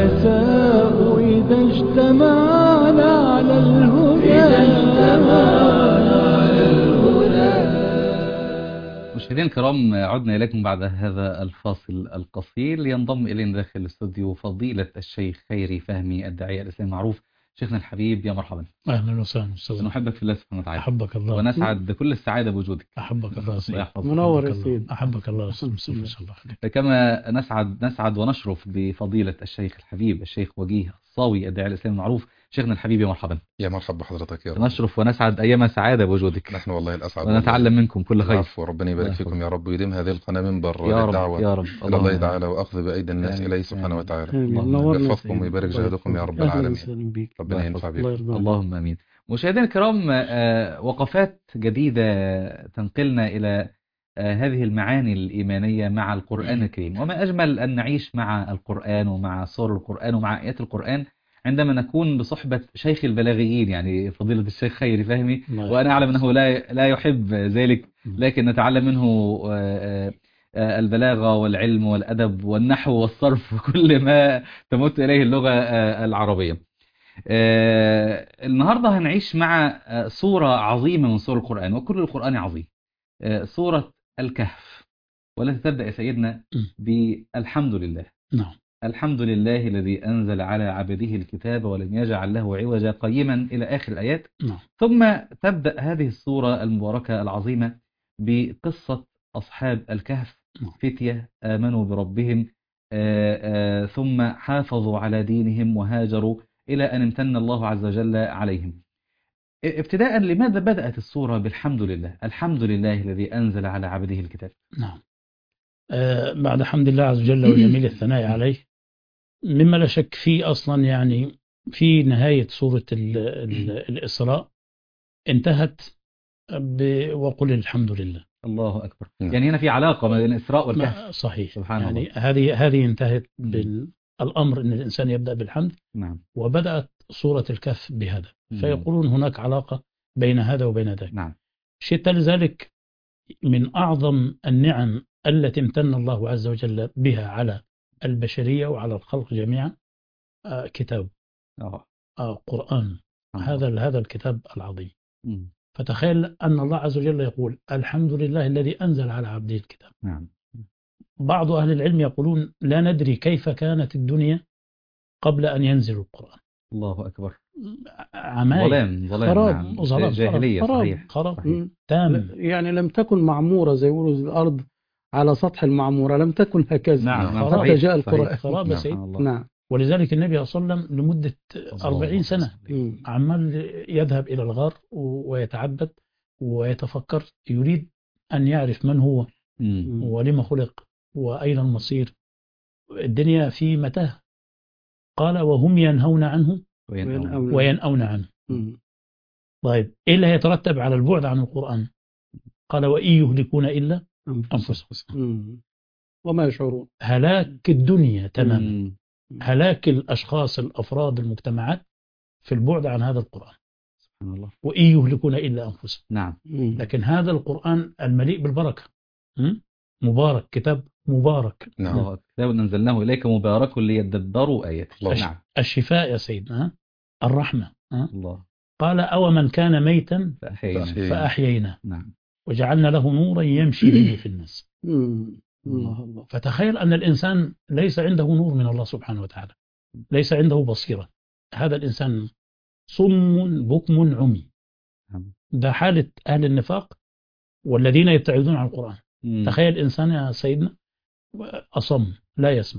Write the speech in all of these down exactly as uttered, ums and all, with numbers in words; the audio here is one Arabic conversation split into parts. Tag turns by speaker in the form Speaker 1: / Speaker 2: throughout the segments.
Speaker 1: العلماء إذا اجتمعنا على الهدى
Speaker 2: مشاهدينا الكرام، عدنا إليكم بعد هذا الفاصل القصير. ينضم إلينا داخل الاستوديو فضيلة الشيخ خيري فهمي، الداعية الإسلامي المعروف. شيخنا الحبيب، يا مرحبا.
Speaker 3: أهلا وسهلا أستاذ.
Speaker 2: نحبك في الله سبحانه وتعالى.
Speaker 3: أحبك الله.
Speaker 2: ونسعد بكل السعادة بوجودك.
Speaker 3: أحبك الله سيد.
Speaker 1: منور يا سيد.
Speaker 3: أحبك الله أستاذ. ما شاء الله.
Speaker 2: كما نسعد نسعد ونشرف بفضيلة الشيخ الحبيب الشيخ وجيه الصاوي، الداعية الإسلامي المعروف. شيخنا الحبيب، يا مرحبا.
Speaker 4: يا مرحبا بحضرتك يا رب.
Speaker 2: نشرف ونسعد أيام سعادة بوجودك.
Speaker 4: نحن والله الأسعد،
Speaker 2: ونتعلم منكم كل خير.
Speaker 4: وربنا يبارك فيكم يا رب، ويديم هذه القناة منبر
Speaker 2: يا
Speaker 4: للدعوة
Speaker 2: رب يا رب.
Speaker 4: إلى الله تعالى، وأخذ بأيدي الناس إليه سبحانه وتعالى.
Speaker 2: اللهم
Speaker 4: يحفظكم ويبارك جهدكم يا رب العالمين. ربنا ينفع بكم.
Speaker 2: اللهم آمين. مشاهدينا الكرام، وقفات جديدة تنقلنا إلى هذه المعاني الإيمانية مع القرآن الكريم. وما أجمل أن نعيش مع القرآن ومع سور القرآن ومع آيات القرآن عندما نكون بصحبة شيخ البلاغيين، يعني فضيلة الشيخ خيري فهمي. وأنا أعلم أنه لا لا يحب ذلك، لكن نتعلم منه البلاغة والعلم والأدب والنحو والصرف وكل ما تمت إليه اللغة العربية. النهاردة هنعيش مع سورة عظيمة من سور القرآن، وكل القرآن عظيم. سورة الكهف، والتي تبدأ يا سيدنا بالحمد لله.
Speaker 3: نعم.
Speaker 2: الحمد لله الذي أنزل على عبده الكتاب ولم يجعل له عوجا، قيما إلى آخر الآيات.
Speaker 3: نعم.
Speaker 2: ثم تبدأ هذه السورة المباركة العظيمة بقصة أصحاب الكهف.
Speaker 3: نعم.
Speaker 2: فتية آمنوا بربهم آآ آآ ثم حافظوا على دينهم وهاجروا إلى أن امتن الله عز وجل عليهم. ابتداء، لماذا بدأت السورة بالحمد لله؟ الحمد لله الذي أنزل على عبده الكتاب.
Speaker 3: نعم. آه بعد حمد الله عز وجل وجميل الثناء عليه، مما لا شك فيه أصلا، يعني في نهاية سورة ال ال الإسراء انتهت وقل الحمد لله.
Speaker 2: الله أكبر. يعني هنا في علاقة بين الإسراء والكهف.
Speaker 3: صحيح.
Speaker 2: سبحان
Speaker 3: يعني
Speaker 2: الله.
Speaker 3: هذه هذه انتهت بالأمر أن الإنسان يبدأ بالحمد.
Speaker 2: نعم.
Speaker 3: وبدأت سورة الكهف بهذا.
Speaker 2: مم.
Speaker 3: فيقولون هناك علاقة بين هذا وبين ذاك.
Speaker 2: نعم.
Speaker 3: شيء لذلك من أعظم النعم التي امتن الله عز وجل بها على البشرية وعلى الخلق جميعا آه كتاب
Speaker 2: آه.
Speaker 3: آه قرآن.
Speaker 2: آه.
Speaker 3: هذا هذا الكتاب العظيم.
Speaker 2: مم.
Speaker 3: فتخيل أن الله عز وجل يقول الحمد لله الذي أنزل على عبده الكتاب.
Speaker 2: نعم.
Speaker 3: بعض أهل العلم يقولون لا ندري كيف كانت الدنيا قبل أن ينزل القرآن.
Speaker 2: الله أكبر.
Speaker 3: عماية،
Speaker 2: ظلام ظلام.
Speaker 3: خراب،
Speaker 2: نعم.
Speaker 3: ظلام،
Speaker 2: جاهلية.
Speaker 3: خراب،
Speaker 2: صحيح.
Speaker 3: خراب
Speaker 2: صحيح.
Speaker 3: تام.
Speaker 1: يعني لم تكن معمورة زي يقولوا الأرض على سطح المعمورة، لم تكن هكذا.
Speaker 2: نعم.
Speaker 3: خراب.
Speaker 1: حتى جاء القرآن.
Speaker 3: خراب يا سيد.
Speaker 1: نعم.
Speaker 3: ولذلك النبي صلى الله عليه وسلم لمدة أربعين سنة
Speaker 1: مم.
Speaker 3: عمال يذهب إلى الغار ويتعبد ويتفكر، يريد أن يعرف من هو
Speaker 2: مم.
Speaker 3: ولما خلق وأين المصير. الدنيا في متاه. قال وهم ينهون عنه
Speaker 2: وينأون.
Speaker 3: وينأون عنه.
Speaker 1: مم.
Speaker 3: طيب إيه اللي يترتب على البعد عن القرآن؟ قال وإن يهلكون إلا أنفسهم.
Speaker 1: مم. وما يشعرون.
Speaker 3: هلاك الدنيا تماما.
Speaker 2: مم.
Speaker 3: هلاك الأشخاص، الأفراد، المجتمعات في البعد عن هذا القرآن.
Speaker 2: سبحان الله.
Speaker 3: وإن يهلكون إلا أنفسهم.
Speaker 2: نعم.
Speaker 1: مم.
Speaker 3: لكن هذا القرآن المليء بالبركة. م? مبارك، كتاب مبارك.
Speaker 4: نعم.
Speaker 2: الله أكبر. كتاب أنزلناه إليك مبارك ليدبروا آياته.
Speaker 4: الله.
Speaker 2: نعم.
Speaker 3: الشفاء يا سيدنا، الرحمة. ها؟
Speaker 2: الله.
Speaker 3: قال أو من كان ميتا
Speaker 2: فأحيينا.
Speaker 3: فأحيينا
Speaker 2: نعم.
Speaker 3: وجعلنا له نورا يمشي به في الناس.
Speaker 1: مم. الله الله.
Speaker 3: فتخيل أن الإنسان ليس عنده نور من الله سبحانه وتعالى، ليس عنده بصيرة. هذا الإنسان صم بكم عمي. ده حالة أهل النفاق والذين يبتعدون عن القرآن.
Speaker 2: مم.
Speaker 3: تخيل إنسان يا سيدنا أصم لا يسمع،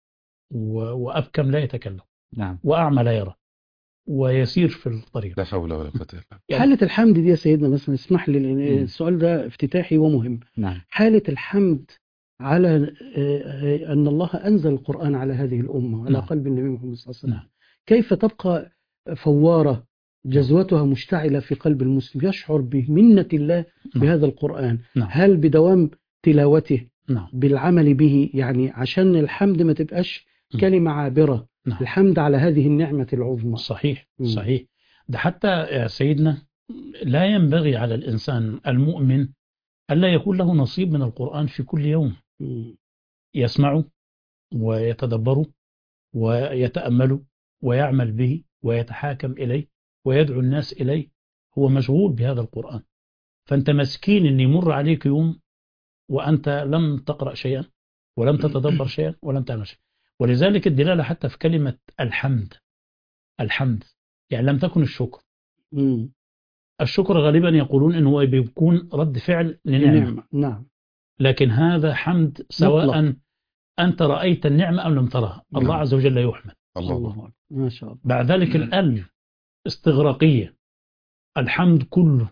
Speaker 3: وأبكم لا يتكلم،
Speaker 2: نعم.
Speaker 3: وأعمى لا يرى، ويسير في الطريق.
Speaker 4: لا حول ولا قوة إلا بالله.
Speaker 1: حالة الحمد دي يا سيدنا، بس اسمح لي لأن
Speaker 2: مم.
Speaker 1: السؤال ده افتتاحي ومهم.
Speaker 2: نعم.
Speaker 1: حالة الحمد على آه، أن الله أنزل القرآن على هذه الأمة على
Speaker 3: نعم.
Speaker 1: قلب النبي محمد صلى الله عليه وسلم.
Speaker 3: نعم.
Speaker 1: كيف تبقى فوارة جزوتها مشتعلة في قلب المسلم، يشعر بمنة الله
Speaker 3: نعم.
Speaker 1: بهذا القرآن؟
Speaker 3: نعم.
Speaker 1: هل بدوام تلاوته،
Speaker 3: نعم.
Speaker 1: بالعمل به؟ يعني عشان الحمد ما تبقاش
Speaker 3: م.
Speaker 1: كلمة عابرة.
Speaker 3: نعم.
Speaker 1: الحمد على هذه النعمة العظمى.
Speaker 3: صحيح.
Speaker 1: م.
Speaker 3: صحيح. ده حتى يا سيدنا لا ينبغي على الإنسان المؤمن ألا يكون له نصيب من القرآن في كل يوم،
Speaker 1: م.
Speaker 3: يسمعه ويتدبره ويتأمله ويعمل به ويتحاكم إليه ويدعو الناس إليه، هو مشغول بهذا القرآن. فأنت مسكين أن يمر عليك يوم وأنت لم تقرأ شيئا ولم تتدبر شيئا ولم تعمل شيئا. ولذلك الدلالة حتى في كلمة الحمد، الحمد يعني لم تكن الشكر.
Speaker 1: مم.
Speaker 3: الشكر غالبا يقولون إنه هو بيكون رد فعل لنعمة،
Speaker 1: نعم،
Speaker 3: لكن هذا حمد سواء
Speaker 1: مطلق.
Speaker 3: أنت رأيت النعمة أم لم ترها، الله
Speaker 4: نعم.
Speaker 3: عز وجل يحمد.
Speaker 4: الله
Speaker 1: الله
Speaker 4: أكبر.
Speaker 1: أكبر. ما شاء الله.
Speaker 3: بعد ذلك الأل استغراقية، الحمد كله.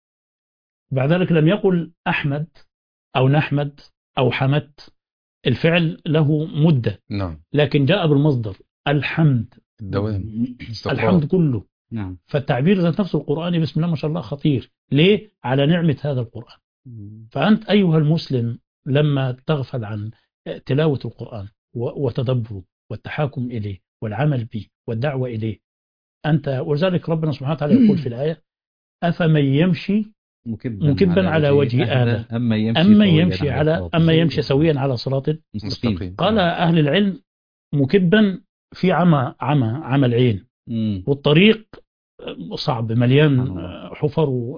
Speaker 3: بعد ذلك لم يقل أحمد أو نحمد أو حمدت، الفعل له مدة،
Speaker 4: نعم.
Speaker 3: لكن جاء بالمصدر الحمد،
Speaker 4: الدوام، استقرار.
Speaker 3: الحمد كله.
Speaker 2: نعم.
Speaker 3: فالتعبير ذات نفسه القرآني بسم الله ما شاء الله خطير. ليه؟ على نعمة هذا القرآن. فأنت أيها المسلم لما تغفل عن تلاوة القرآن وتدبره والتحاكم إليه والعمل به والدعوة إليه، أنت ولذلك ربنا سبحانه وتعالى يقول في الآية أفمن يمشي
Speaker 2: مكبا,
Speaker 3: مكبا على وجه آدم
Speaker 2: أما يمشي,
Speaker 3: أما يمشي على أما يمشي سويا على صراط
Speaker 2: مستقيم.
Speaker 3: قال أهل العلم مكبا في عمى عمى عمى العين،
Speaker 2: مم.
Speaker 3: والطريق صعب مليان حفر و...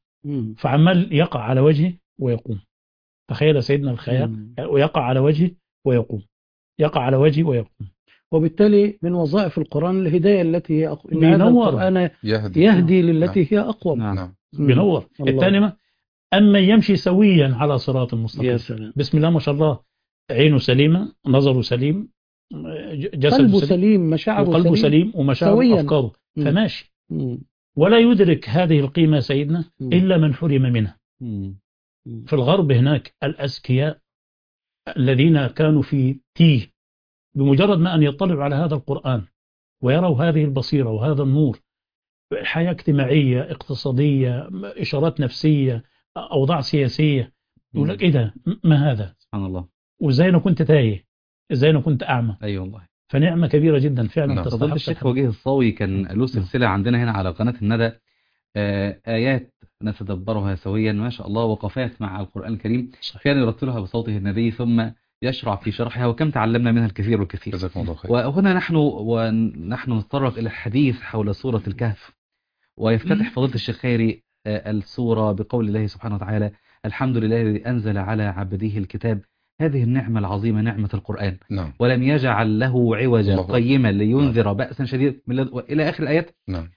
Speaker 3: فعمال يقع على وجهه ويقوم. تخيل سيدنا الخيال ويقع على وجهه ويقوم، يقع على وجهه ويقوم.
Speaker 1: وبالتالي من وظائف القرآن الهداية التي هي أق...
Speaker 3: بينور،
Speaker 1: القرآن
Speaker 4: يهدي,
Speaker 1: يهدي للتي
Speaker 4: نعم.
Speaker 1: هي أقوم.
Speaker 4: نعم.
Speaker 3: بينور. الثاني أما يمشي سويا على صراط مستقيم.
Speaker 1: يا سلام.
Speaker 3: بسم الله ما شاء الله، عينه سليمة، نظره سليم، جسده
Speaker 1: قلبه
Speaker 3: سليم,
Speaker 1: سليم، مشاعره
Speaker 3: وقلبه
Speaker 1: سليم,
Speaker 3: سليم ومشاعره وأفكاره، فماشي.
Speaker 1: مم.
Speaker 3: ولا يدرك هذه القيمة سيدنا
Speaker 1: مم.
Speaker 3: إلا من حرم منها.
Speaker 2: مم.
Speaker 3: في الغرب هناك الأذكياء الذين كانوا في تيه، بمجرد ما أن يطلعوا على هذا القرآن ويروا هذه البصيرة وهذا النور، حياة اجتماعية اقتصادية إشارات نفسية أوضاع سياسية، يقول لك إيه ده، ما هذا،
Speaker 2: سبحان الله،
Speaker 3: وإزاي أنا كنت تايه، إزاي أنا كنت أعمى.
Speaker 2: أي أيوة والله.
Speaker 3: فنعمة كبيرة جدا فعلا.
Speaker 4: نعم.
Speaker 3: تستحق.
Speaker 2: فضيلة الشيخ وجيه الصاوي كان له سلسلة عندنا هنا على قناة الندى، آيات نتدبرها سويا، ما شاء الله، وقفات مع القرآن الكريم، كان يرتلها بصوته النبي ثم يشرع في شرحها، وكم تعلمنا منها الكثير والكثير.
Speaker 4: جزاكم الله خير.
Speaker 2: وهنا نحن ونحن نتطرق إلى الحديث حول سورة الكهف، ويفتتح فضيلة الشيخ خيري السورة بقول الله سبحانه وتعالى: الحمد لله الذي أنزل على عبده الكتاب. هذه النعمة العظيمة نعمة القرآن.
Speaker 4: نعم.
Speaker 2: ولم يجعل له عوجا قيما لينذر
Speaker 4: نعم.
Speaker 2: بأسا شديد من لد... إلى آخر الآيات.
Speaker 4: نعم.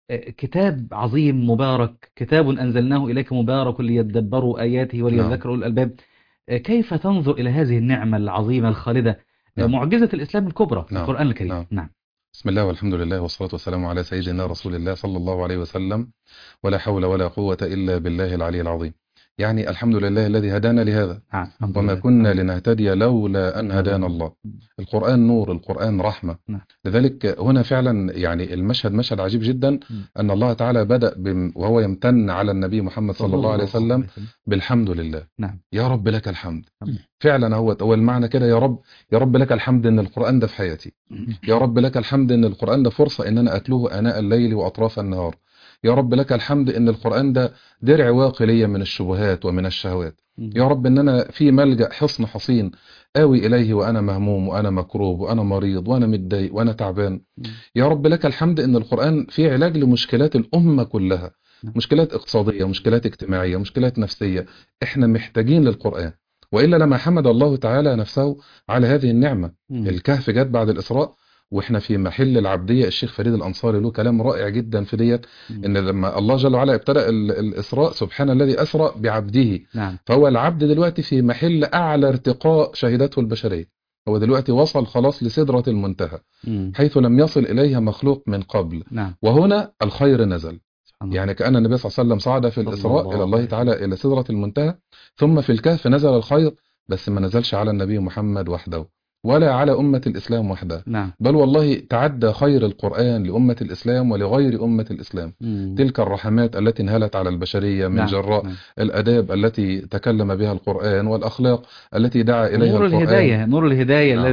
Speaker 2: كتاب عظيم مبارك، كتاب أنزلناه إليك مبارك ليدبروا آياته وليذكروا
Speaker 4: نعم.
Speaker 2: الألباب. كيف تنظر إلى هذه النعمة العظيمة الخالدة؟ نعم. معجزة الإسلام الكبرى في
Speaker 4: نعم.
Speaker 2: القرآن الكريم.
Speaker 4: نعم.
Speaker 2: نعم.
Speaker 4: بسم الله والحمد لله والصلاة والسلام على سيدنا رسول الله صلى الله عليه وسلم، ولا حول ولا قوة إلا بالله العلي العظيم. يعني الحمد لله الذي هدانا لهذا، وما كنا لنهتدي لولا أن هدانا الله. القرآن نور، القرآن رحمة. لذلك هنا فعلا يعني المشهد مشهد عجيب جدا، أن الله تعالى بدأ وهو يمتن على النبي محمد صلى الله عليه وسلم بالحمد لله.
Speaker 2: نعم.
Speaker 4: يا رب لك الحمد. فعلا هو هو المعنى كده، يا رب يا رب لك الحمد ان القرآن ده في حياتي، يا رب لك الحمد ان القرآن ده فرصة ان انا اتلوه اناء الليل واطراف النهار، يا رب لك الحمد ان القرآن ده درع واقي لي من الشبهات ومن الشهوات، يا رب ان انا في ملجأ حصن حصين آوي اليه وانا مهموم وانا مكروب وانا مريض وانا متضايق وانا تعبان. يا رب لك الحمد ان القرآن فيه علاج لمشكلات الامة كلها، مشكلات اقتصادية، مشكلات اجتماعية، مشكلات نفسية. احنا محتاجين للقرآن، وإلا لما حمد الله تعالى نفسه على هذه النعمة. مم. الكهف جت بعد الإسراء، وإحنا في محل العبدية. الشيخ فريد الأنصاري له كلام رائع جدا في ديت، إن لما الله جل وعلا ابتدأ الإسراء سبحان الذي أسرى بعبده.
Speaker 2: نعم.
Speaker 4: فهو العبد دلوقتي في محل أعلى ارتقاء شهدته البشرية، هو دلوقتي وصل خلاص لسدرة المنتهى، مم. حيث لم يصل إليها مخلوق من قبل.
Speaker 2: نعم.
Speaker 4: وهنا الخير نزل، يعني كأن النبي صلى الله عليه وسلم صعد في الإسراء الله إلى الله تعالى إلى سدرة المنتهى، ثم في الكهف نزل الخير، بس ما نزلش على النبي محمد وحده ولا على أمة الإسلام وحدها.
Speaker 2: نعم.
Speaker 4: بل والله تعدى خير القرآن لأمة الإسلام ولغير أمة الإسلام. مم. تلك الرحمات التي انهلت على البشرية من نعم. جراء نعم. الأداب التي تكلم بها القرآن والأخلاق التي دعا إليها
Speaker 2: نور
Speaker 4: القرآن.
Speaker 2: الهداية، نور الهداية نعم. الذي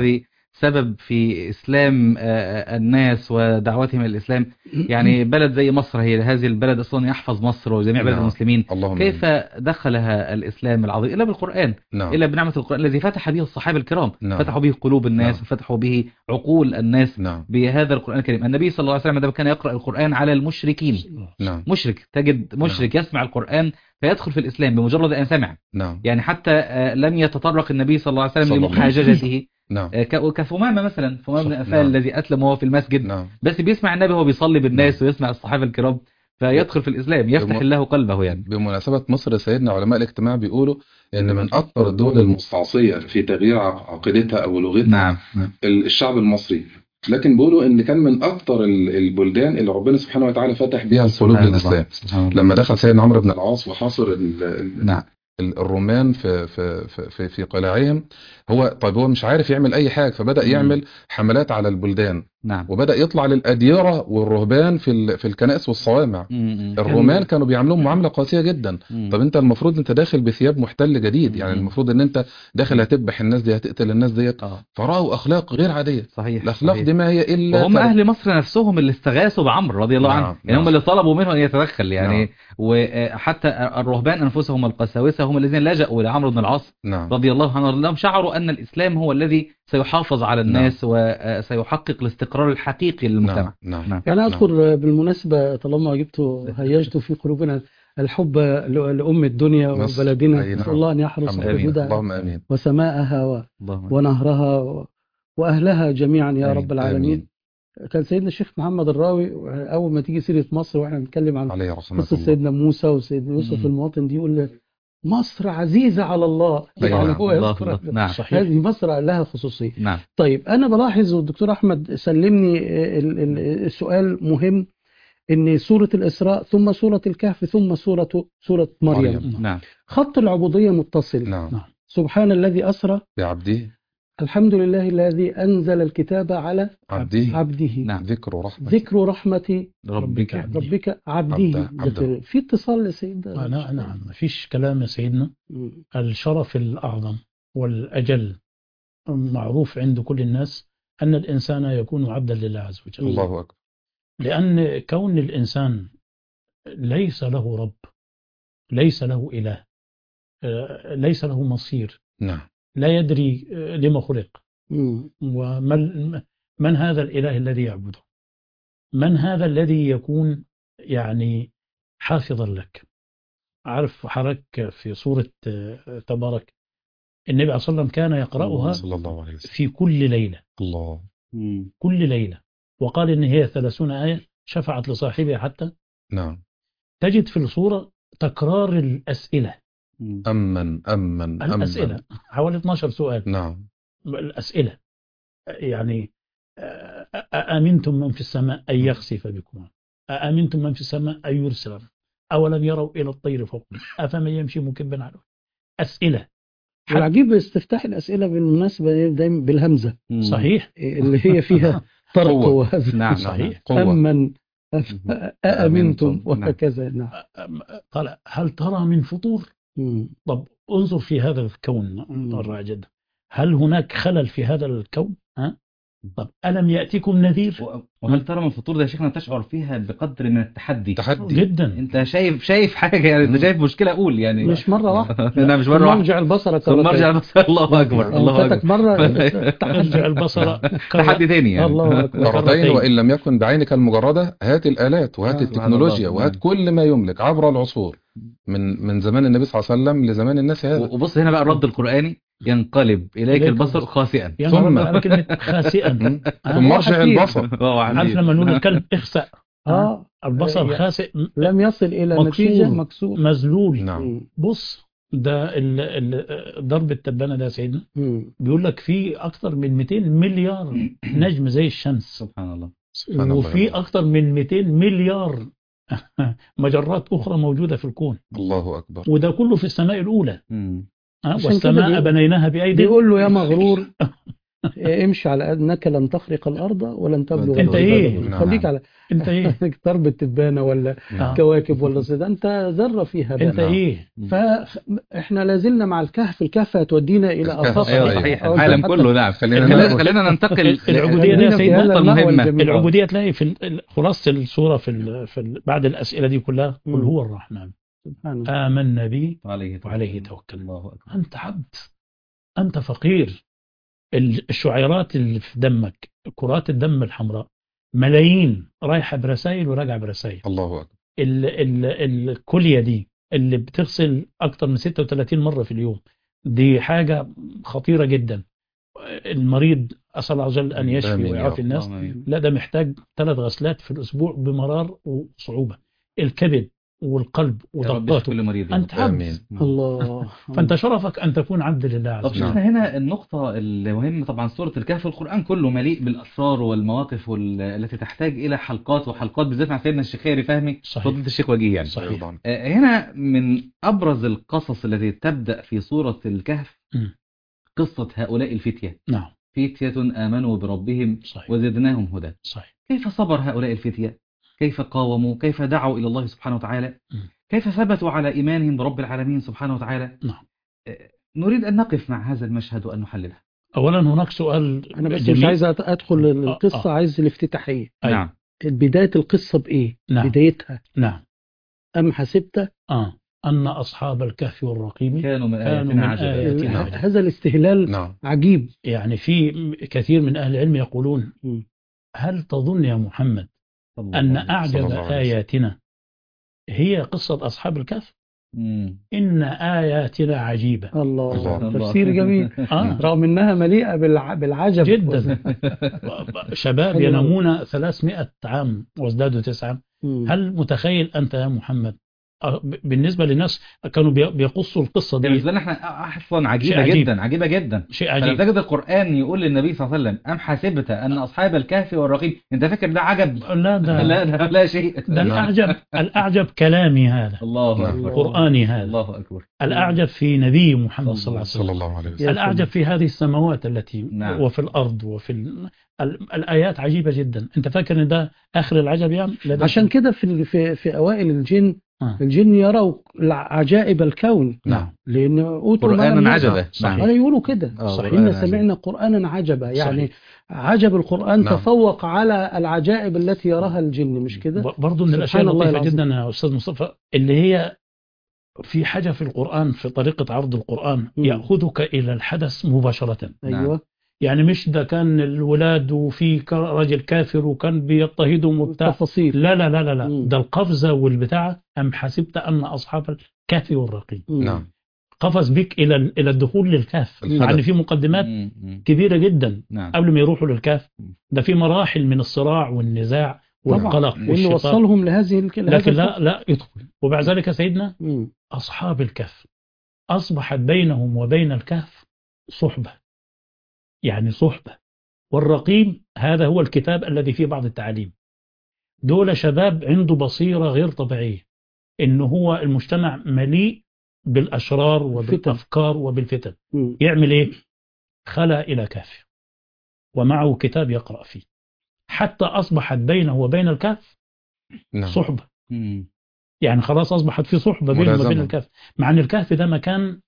Speaker 2: سبب في إسلام آه، الناس ودعوتهم إلى الإسلام. يعني بلد زي مصر، هي هذه البلد أصلا يحفظ مصر وجميع بلد
Speaker 4: نعم.
Speaker 2: المسلمين،
Speaker 4: اللهم
Speaker 2: كيف
Speaker 4: آمين.
Speaker 2: دخلها الإسلام العظيم إلا بالقرآن،
Speaker 4: نعم.
Speaker 2: إلا بنعمة القرآن الذي فتح به الصحابة الكرام،
Speaker 4: نعم.
Speaker 2: فتحوا به قلوب الناس
Speaker 4: نعم.
Speaker 2: وفتحوا به عقول الناس
Speaker 4: نعم.
Speaker 2: بهذا القرآن الكريم. النبي صلى الله عليه وسلم عندما كان يقرأ القرآن على المشركين،
Speaker 4: نعم.
Speaker 2: مشرك، تجد مشرك يسمع القرآن فيدخل في الإسلام بمجرد أن سمع.
Speaker 4: نعم.
Speaker 2: يعني حتى آه، لم يتطرق النبي صلى الله عليه وسلم
Speaker 4: صلى الله عليه
Speaker 2: لمحاججته
Speaker 4: نعم.
Speaker 2: آه، ك- كثمامة مثلا، ثمامة بن
Speaker 4: صح.
Speaker 2: أفال
Speaker 4: نعم.
Speaker 2: الذي أسلم وهو في المسجد،
Speaker 4: نعم.
Speaker 2: بس بيسمع النبي وهو بيصلي بالناس ويسمع الصحابة الكرام فيدخل في الإسلام، يفتح
Speaker 4: بم-
Speaker 2: الله قلبه يعني.
Speaker 4: بمناسبة مصر سيدنا علماء الاجتماع بيقولوا إن من أكثر الدول المستعصية في تغيير ع- عقيدتها أو لغتها
Speaker 2: نعم نعم.
Speaker 4: ال- الشعب المصري، لكن بيقولوا إن كان من أكثر ال- البلدان اللي ربنا سبحانه وتعالى فتح بيها القلوب
Speaker 2: سبحان
Speaker 4: للإسلام.
Speaker 2: الله. سبحان الله.
Speaker 4: لما دخل سيدنا عمرو بن العاص وحاصر ال- ال-
Speaker 2: نعم
Speaker 4: ال- الرومان في في في في, في قلاعهم، هو طيب هو مش عارف يعمل أي حاجة، فبدأ
Speaker 2: مم.
Speaker 4: يعمل حملات على البلدان،
Speaker 2: نعم.
Speaker 4: وبدأ يطلع للأديرة والرهبان في ال- في الكنائس والصوامع.
Speaker 2: مم.
Speaker 4: الرومان كانوا بيعاملوهم معاملة قاسية جدا.
Speaker 2: مم.
Speaker 4: طب انت المفروض انت داخل بثياب محتل جديد، يعني
Speaker 2: مم.
Speaker 4: المفروض ان انت داخل هتذبح الناس دي، هتقتل الناس ديت،
Speaker 2: آه.
Speaker 4: فرأوا اخلاق غير عادية.
Speaker 2: صحيح.
Speaker 4: الاخلاق
Speaker 2: صحيح.
Speaker 4: دي ما هي الا
Speaker 2: وهم
Speaker 4: تر-
Speaker 2: أهل مصر نفسهم اللي استغاثوا بعمرو رضي الله
Speaker 4: نعم.
Speaker 2: عنه، يعني هم
Speaker 4: نعم.
Speaker 2: اللي طلبوا منه أن يتدخل يعني.
Speaker 4: نعم.
Speaker 2: وحتى الرهبان أنفسهم القساوسة هم الذين لجأوا لعمرو بن العاص
Speaker 4: نعم.
Speaker 2: رضي الله عنه، لهم شعروا أن الإسلام هو الذي سيحافظ على الناس وسيحقق الاستقرار الحقيقي للمجتمع.
Speaker 4: نعم.
Speaker 2: نعم.
Speaker 1: يعني أذكر بالمناسبة طالما جبت هيجت في قلوبنا الحب ل- لأم الدنيا
Speaker 4: مصر.
Speaker 1: وبلدنا،
Speaker 4: أي
Speaker 1: نسأل
Speaker 4: نعم.
Speaker 1: الله أن يحرس
Speaker 4: الحمد لله.
Speaker 1: حدودها
Speaker 4: اللهم امين.
Speaker 1: وسماءها و-
Speaker 2: اللهم
Speaker 1: ونهرها و- وأهلها جميعا يا
Speaker 2: آمين.
Speaker 1: رب العالمين.
Speaker 4: آمين.
Speaker 1: كان سيدنا الشيخ محمد الراوي أول ما تيجي سيرة مصر وإحنا بنتكلم عن
Speaker 4: عليه رحمة
Speaker 1: قصة
Speaker 4: الله.
Speaker 1: سيدنا موسى وسيدنا يوسف
Speaker 2: مم.
Speaker 1: المواطن دي، يقول مصر عزيزة على الله.
Speaker 4: أي
Speaker 1: يعني
Speaker 4: نعم.
Speaker 1: هو
Speaker 2: الله
Speaker 1: يذكر
Speaker 2: الله. نعم
Speaker 3: صحيح.
Speaker 1: هذه مصر لها خصوصية.
Speaker 2: نعم.
Speaker 1: طيب أنا بلاحظ والدكتور أحمد سلمني ال- ال- السؤال مهم، إن سورة الإسراء ثم سورة الكهف ثم سورة سورة مريم،
Speaker 4: مريم.
Speaker 2: نعم.
Speaker 1: خط العبودية متصل.
Speaker 4: نعم.
Speaker 3: نعم.
Speaker 1: سبحان الذي أسرى،
Speaker 4: بعبده.
Speaker 1: الحمد لله الذي أنزل الكتاب على
Speaker 4: عبده.
Speaker 1: عبده،
Speaker 2: نعم.
Speaker 4: ذكر رحمة.
Speaker 1: ذكر رحمة
Speaker 2: ربك.
Speaker 1: ربك عبده.
Speaker 4: عبده. عبده.
Speaker 1: في اتصال لسيدنا.
Speaker 3: نعم نعم مفيش كلام يا سيدنا.
Speaker 1: مم.
Speaker 3: الشرف الأعظم والأجل معروف عند كل الناس أن الإنسان يكون عبدا لله عز وجل،
Speaker 4: الله أكبر.
Speaker 3: لأن كون الإنسان ليس له رب، ليس له إله، آه، ليس له مصير،
Speaker 4: نعم.
Speaker 3: لا يدري آه، لما خلق،
Speaker 1: مم.
Speaker 3: ومن من هذا الإله الذي يعبده، من هذا الذي يكون يعني حافظا لك. عارف حضرتك في سورة آه، تبارك، النبي عليه الصلاة والسلام كان يقرأها
Speaker 4: صلى الله عليه وسلم.
Speaker 3: في كل ليلة،
Speaker 4: الله.
Speaker 2: مم.
Speaker 3: كل ليلة، وقال إن هي ثلاثون آية شفعت لصاحبها، حتى
Speaker 4: نعم.
Speaker 3: تجد في الصورة تكرار الأسئلة.
Speaker 2: مم.
Speaker 4: أمن أمن أمن.
Speaker 3: الأسئلة حوالي اثناشر سؤال.
Speaker 4: نعم.
Speaker 3: الأسئلة يعني آه، أأمنتم من في السماء أن يخسف بكم، أأمنتم من في السماء أن يرسل، أولم يروا إلى الطير فوقهم أفمن يمشي مكبا على أسئلة.
Speaker 1: والعجيب استفتاح الأسئلة بالمناسبة دايما بالهمزة،
Speaker 2: مم.
Speaker 3: صحيح.
Speaker 1: اللي هي فيها طرق
Speaker 4: قوة.
Speaker 1: وهزل.
Speaker 2: نعم.
Speaker 3: صحيح.
Speaker 4: قوة.
Speaker 1: أمن أأمنتم
Speaker 4: أأمنتم.
Speaker 1: وهكذا. نعم.
Speaker 3: قال هل ترى من فطور؟
Speaker 1: مم.
Speaker 3: طب انظر في هذا الكون
Speaker 1: مم.
Speaker 3: رائع جدا، هل هناك خلل في هذا الكون؟ ها؟ طب ألم يأتيكم نذير؟
Speaker 2: و- وهل ترى من الفطور ده يا شيخنا تشعر فيها بقدر من التحدي؟
Speaker 4: تحدي.
Speaker 3: جدا.
Speaker 2: انت شايف شايف حاجه يعني، انت شايف مشكله اقول يعني
Speaker 1: مش مرة واحدة.
Speaker 2: لا مش مره
Speaker 1: ثم
Speaker 2: واحده.
Speaker 1: ارجع البصر
Speaker 2: ثم
Speaker 1: كرتين.
Speaker 2: ارجع البصر. الله اكبر.
Speaker 1: يعني
Speaker 2: الله
Speaker 1: فاتك
Speaker 2: اكبر.
Speaker 1: مرة
Speaker 3: ارجع البصر
Speaker 2: تحدي تاني يعني.
Speaker 1: الله أكبر.
Speaker 4: كرتين،
Speaker 3: كرتين.
Speaker 4: وإن لم يكن بعينك المجردة هات الآلات وهات
Speaker 1: آه.
Speaker 4: التكنولوجيا
Speaker 2: الله.
Speaker 4: وهات كل ما يملك عبر العصور، من من زمان النبي صلى الله عليه وسلم لزمان الناس هذا.
Speaker 2: وبص هنا بقى الرد القرآني، ينقلب إليك
Speaker 3: إليك
Speaker 2: البصر
Speaker 3: البصر.
Speaker 2: خاسئا.
Speaker 3: يا
Speaker 4: ثم-
Speaker 3: نهار أبيض، كلمة خاسئا.
Speaker 4: ثم ارجع
Speaker 1: حكيم.
Speaker 4: البصر.
Speaker 2: الله
Speaker 3: عارف
Speaker 2: عزيز.
Speaker 3: لما نقول الكلب اخسأ،
Speaker 1: اه
Speaker 3: البصر
Speaker 1: يعني
Speaker 3: خاسئ،
Speaker 1: لم يصل إلى
Speaker 3: مكسور.
Speaker 1: نتيجة، مكسور.
Speaker 3: مذلول.
Speaker 4: نعم.
Speaker 1: مم.
Speaker 3: بص ده ال- ال- ضرب التبانة ده يا سيدنا،
Speaker 1: مم.
Speaker 3: بيقول لك في أكتر من مئتين مليار نجم زي الشمس،
Speaker 2: سبحان الله.
Speaker 4: سبحان الله.
Speaker 3: وفي أكتر من مئتين مليار مجرات أخرى موجودة في الكون،
Speaker 4: الله أكبر.
Speaker 3: وده كله في السماء الأولى.
Speaker 2: مم.
Speaker 3: ها؟
Speaker 1: عشان كده
Speaker 3: والسماء
Speaker 1: بي-
Speaker 3: بنيناها بأيدي.
Speaker 1: بيقول له يا مغرور امشي على انك لن تخرق الارض ولن تبلغ
Speaker 3: أنت
Speaker 1: الجبال
Speaker 3: إيه؟
Speaker 1: طولا.
Speaker 4: نعم.
Speaker 1: خليك على
Speaker 3: انت ايه
Speaker 1: ضرب التبانه ولا
Speaker 4: نعم.
Speaker 1: كواكب ولا صيد، انت ذره فيها بقى.
Speaker 3: انت
Speaker 4: نعم.
Speaker 3: ايه
Speaker 1: فاحنا لازلنا مع الكهف. الكهف هتودينا الى
Speaker 4: الكهف،
Speaker 1: افاق.
Speaker 2: ايوه
Speaker 4: أيوة.
Speaker 2: صحيح،
Speaker 1: أو
Speaker 2: العالم
Speaker 1: حتى-
Speaker 2: كله. نعم.
Speaker 4: خلينا
Speaker 2: خلينا
Speaker 4: ناخد-
Speaker 2: خلينا ننتقل ل-
Speaker 3: العبودية
Speaker 1: خلينا
Speaker 3: دي
Speaker 1: في
Speaker 3: سيدنا
Speaker 1: هذا
Speaker 2: نقطة
Speaker 1: المأوى
Speaker 2: مهمة.
Speaker 1: الجميل.
Speaker 3: العبودية تلاقي في ال- خلاصة السورة في ال... في ال... بعد الأسئلة دي كلها قل
Speaker 1: مم.
Speaker 3: هو الرحمن
Speaker 1: سبحان الله.
Speaker 3: آمنا به
Speaker 2: عليه
Speaker 3: وعليه توكل.
Speaker 2: الله أكبر.
Speaker 3: أنت عبد، أنت فقير. ال- الشعيرات اللي في دمك، كرات الدم الحمراء ملايين رايحة برسائل وراجعة برسائل.
Speaker 4: الله أكبر.
Speaker 3: ال... ال... الكلية دي اللي بتغسل أكتر من ستة وثلاثين مرة في اليوم، دي حاجة خطيرة جدا. المريض أسأل الله عز وجل أن يشفي
Speaker 4: آمين يا
Speaker 3: ويعافي
Speaker 4: رب.
Speaker 3: الناس.
Speaker 2: اللهم آمين.
Speaker 3: لا، ده محتاج ثلاث غسلات في الأسبوع بمرار وصعوبة. الكبد والقلب
Speaker 2: يا رب
Speaker 3: وضغطاته.
Speaker 2: كل مريض.
Speaker 3: أنت عبد.
Speaker 4: آمين.
Speaker 1: الله.
Speaker 3: فأنت شرفك أن تكون عبد لله عز
Speaker 2: طب
Speaker 3: وجل.
Speaker 2: شفنا هنا النقطة المهمة. طبعا سورة الكهف القرآن كله مليء بالأسرار والمواقف وال- التي تحتاج إلى حلقات وحلقات، بالذات مع سيدنا الشيخ خيري فهمي
Speaker 3: صحيح.
Speaker 2: فضيلة الشيخ وجيه يعني.
Speaker 3: صحيح.
Speaker 4: أيضا.
Speaker 2: آه، هنا من أبرز القصص التي تبدأ في سورة الكهف
Speaker 3: م.
Speaker 2: قصة هؤلاء الفتية.
Speaker 3: نعم.
Speaker 2: فتية آمنوا بربهم
Speaker 3: صحيح.
Speaker 2: وزدناهم هدى.
Speaker 3: صحيح.
Speaker 2: كيف صبر هؤلاء الفتية؟ كيف قاوموا؟ كيف دعوا إلى الله سبحانه وتعالى؟
Speaker 3: م.
Speaker 2: كيف ثبتوا على إيمانهم برب العالمين سبحانه وتعالى؟
Speaker 3: نعم.
Speaker 2: آه، نريد أن نقف مع هذا المشهد وأن نحلله.
Speaker 3: أولا هناك سؤال
Speaker 1: انا بس
Speaker 3: جميل.
Speaker 1: مش عايز ادخل
Speaker 3: آه،
Speaker 1: القصه،
Speaker 3: آه.
Speaker 1: عايز الافتتاحيه.
Speaker 3: أيوة.
Speaker 2: نعم.
Speaker 1: بدايه القصه بايه؟
Speaker 3: نعم.
Speaker 1: بدايتها
Speaker 3: نعم.
Speaker 1: ام حسبت
Speaker 3: آه. أن أصحاب الكهف والرقيم
Speaker 2: كانوا من
Speaker 3: كانوا
Speaker 2: آياتنا
Speaker 3: من
Speaker 2: عجبا.
Speaker 3: آياتنا
Speaker 4: نعم.
Speaker 3: عجبا.
Speaker 1: هذا الاستهلال
Speaker 4: نعم.
Speaker 1: عجيب.
Speaker 3: يعني في كثير من أهل العلم يقولون
Speaker 1: م.
Speaker 3: هل تظن يا محمد
Speaker 2: صلى الله
Speaker 3: أن
Speaker 2: عليه وسلم.
Speaker 3: أعجب
Speaker 4: صلى الله عليه وسلم.
Speaker 3: آياتنا هي قصة أصحاب الكهف؟
Speaker 2: مم.
Speaker 3: إن آياتنا عجيبة.
Speaker 1: الله,
Speaker 4: الله.
Speaker 1: تفسير جميل.
Speaker 3: آه.
Speaker 1: رغم انها مليئه بالع... بالعجب
Speaker 3: جدا. شباب
Speaker 1: حلو.
Speaker 3: ينامون ثلاثمائة عام وازدادوا تسعة.
Speaker 1: م.
Speaker 3: هل متخيل أنت يا محمد؟ آه، ب- بالنسبة للناس كانوا بي- بيقصوا القصة دي
Speaker 2: بالنسبة لنا احنا اصلا عجيبة
Speaker 3: شيء عجيب.
Speaker 2: جدا، عجيبة جدا.
Speaker 3: شيء
Speaker 2: فلما
Speaker 3: عجيب.
Speaker 2: تجد القرآن يقول للنبي صلى الله عليه وسلم أم حسبت أن أصحاب الكهف والرقيم، أنت فاكر ده عجب؟
Speaker 3: لا ده
Speaker 2: لا لا, لا شيء.
Speaker 3: ده الأعجب الأعجب كلامي هذا،
Speaker 2: الله
Speaker 4: نعم.
Speaker 2: أكبر.
Speaker 3: قرآني هذا،
Speaker 2: الله أكبر.
Speaker 3: الأعجب في نبي محمد صلى الله عليه
Speaker 4: صلى
Speaker 3: وسلم،
Speaker 4: الله عليه وسلم.
Speaker 1: يا
Speaker 3: الأعجب في هذه السماوات التي
Speaker 2: نعم.
Speaker 3: وفي الأرض وفي ال... ال- الآيات عجيبة جدا. أنت فاكر إن ده آخر العجب يعني؟ لا ده
Speaker 1: عشان كده في في في اوائل الجن
Speaker 3: آه.
Speaker 1: الجن يروا عجائب الكون،
Speaker 3: نعم.
Speaker 1: لان اوتوا ما لم
Speaker 2: قرآنا
Speaker 1: يؤتوا.
Speaker 2: عجبا.
Speaker 3: صحيح.
Speaker 2: نعم.
Speaker 1: ولا يقولوا كده
Speaker 2: آه،
Speaker 1: صحيح.
Speaker 2: قرآنا
Speaker 1: إن
Speaker 2: عجبا.
Speaker 1: سمعنا قرآنا عجبا، يعني
Speaker 3: صحيح.
Speaker 1: عجب القرآن
Speaker 4: نعم.
Speaker 1: تفوق على العجائب التي يراها الجن، مش كده؟
Speaker 3: ب- برضو من الأشياء
Speaker 1: سبحان الله
Speaker 3: اللطيفة
Speaker 1: العظيم.
Speaker 3: جدا يا أستاذ مصطفى اللي هي في حاجة في القرآن، في طريقة عرض القرآن
Speaker 1: مم.
Speaker 3: يأخذك إلى الحدث مباشرة.
Speaker 1: ايوه.
Speaker 3: يعني مش ده كان الولاد وفي ك- راجل كافر وكان بيضطهدهم وبتاع.
Speaker 1: تفاصيل.
Speaker 3: لا لا لا لا, لا.
Speaker 1: مم.
Speaker 3: ده القفزة والبتاع. أم حسبت أن أصحاب الكهف والرقيم
Speaker 1: مم.
Speaker 4: نعم.
Speaker 3: قفز بك إلى إلى الدخول للكهف.
Speaker 4: الحدث.
Speaker 3: يعني في مقدمات
Speaker 2: مم. مم.
Speaker 3: كبيرة جدا
Speaker 2: نعم.
Speaker 3: قبل ما يروحوا للكهف. ده في مراحل من الصراع والنزاع والقلق
Speaker 2: طبعاً.
Speaker 1: واللي
Speaker 3: والشقاق.
Speaker 1: وصلهم لهذه الك- لهذا
Speaker 3: لكن لا
Speaker 1: الفصل.
Speaker 3: لا يدخل. وبعد ذلك سيدنا
Speaker 1: مم.
Speaker 3: أصحاب الكهف أصبحت بينهم وبين الكهف صحبة، يعني صحبة. والرقيم هذا هو الكتاب الذي فيه بعض التعاليم. دول شباب عنده بصيرة غير طبيعية، إنه هو المجتمع مليء بالأشرار وبالأفكار وبالفتن.
Speaker 1: مم.
Speaker 3: يعمل إيه؟ خلى إلى كهف ومعه كتاب يقرأ فيه، حتى أصبحت بينه وبين الكهف
Speaker 4: نعم.
Speaker 3: صحبة.
Speaker 2: مم.
Speaker 3: يعني خلاص أصبحت في صحبة بينه
Speaker 4: ملازمة.
Speaker 3: وبين الكهف، مع أن الكهف ده مكان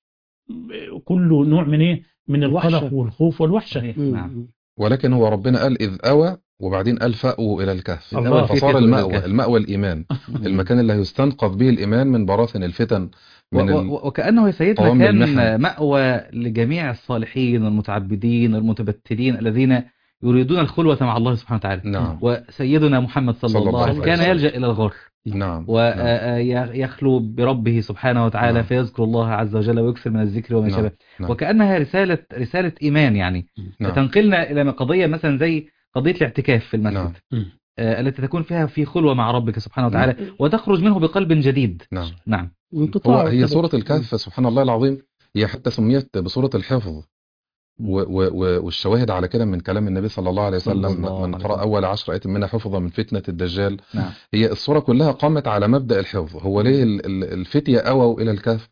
Speaker 3: كله نوع من إيه؟ من القلق
Speaker 1: الوحشة.
Speaker 3: والخوف والوحشة.
Speaker 2: صحيح.
Speaker 1: مم.
Speaker 2: نعم.
Speaker 4: ولكن هو ربنا قال إذ أوى وبعدين قال فأووا إلى الكهف،
Speaker 3: الله.
Speaker 4: فصار
Speaker 2: فتية إلى
Speaker 4: المأوى
Speaker 2: الكهف.
Speaker 4: المأوى الإيمان، المكان اللي هيستنقذ به الإيمان من براثن الفتن،
Speaker 2: و-
Speaker 4: من ال...
Speaker 2: و- وكأنه يا سيدنا
Speaker 4: قوام
Speaker 2: كان
Speaker 4: المحن.
Speaker 2: مأوى لجميع الصالحين والمتعبدين والمتبتلين الذين يريدون الخلوة مع الله سبحانه وتعالى.
Speaker 4: نعم.
Speaker 2: وسيدنا محمد صلى,
Speaker 4: صلى
Speaker 2: الله
Speaker 4: الله
Speaker 2: عليه وسلم
Speaker 4: عليه
Speaker 2: كان
Speaker 4: وسلم.
Speaker 2: يلجأ إلى الغار
Speaker 4: نعم.
Speaker 2: ويخلو بربه سبحانه وتعالى،
Speaker 4: نعم.
Speaker 2: فيذكر الله عز وجل ويكثر من الذكر وما
Speaker 4: نعم.
Speaker 2: شابه.
Speaker 4: نعم.
Speaker 2: وكأنها رسالة رسالة إيمان، يعني
Speaker 4: نعم.
Speaker 2: تنقلنا إلى قضية مثلا زي قضية الاعتكاف في المسجد.
Speaker 4: نعم.
Speaker 3: مم.
Speaker 2: آه، التي تكون فيها في خلوة مع ربك سبحانه وتعالى وتخرج منه بقلب جديد.
Speaker 4: نعم.
Speaker 2: نعم.
Speaker 4: هو
Speaker 1: انقطاع
Speaker 4: هي
Speaker 1: كده.
Speaker 4: سورة الكهف سبحان الله العظيم هي حتى سميت بسورة الحفظ، و و و والشواهد على كده من كلام النبي صلى الله عليه
Speaker 2: صلى
Speaker 4: وسلم
Speaker 2: الله
Speaker 4: من
Speaker 2: عليه
Speaker 4: قرأ
Speaker 2: وسلم.
Speaker 4: أول عشر آيات منها حفظا من فتنة الدجال.
Speaker 2: نعم.
Speaker 4: هي السورة كلها قامت على مبدأ الحفظ. هو ليه ال- ال- الفتية أووا إلى الكهف؟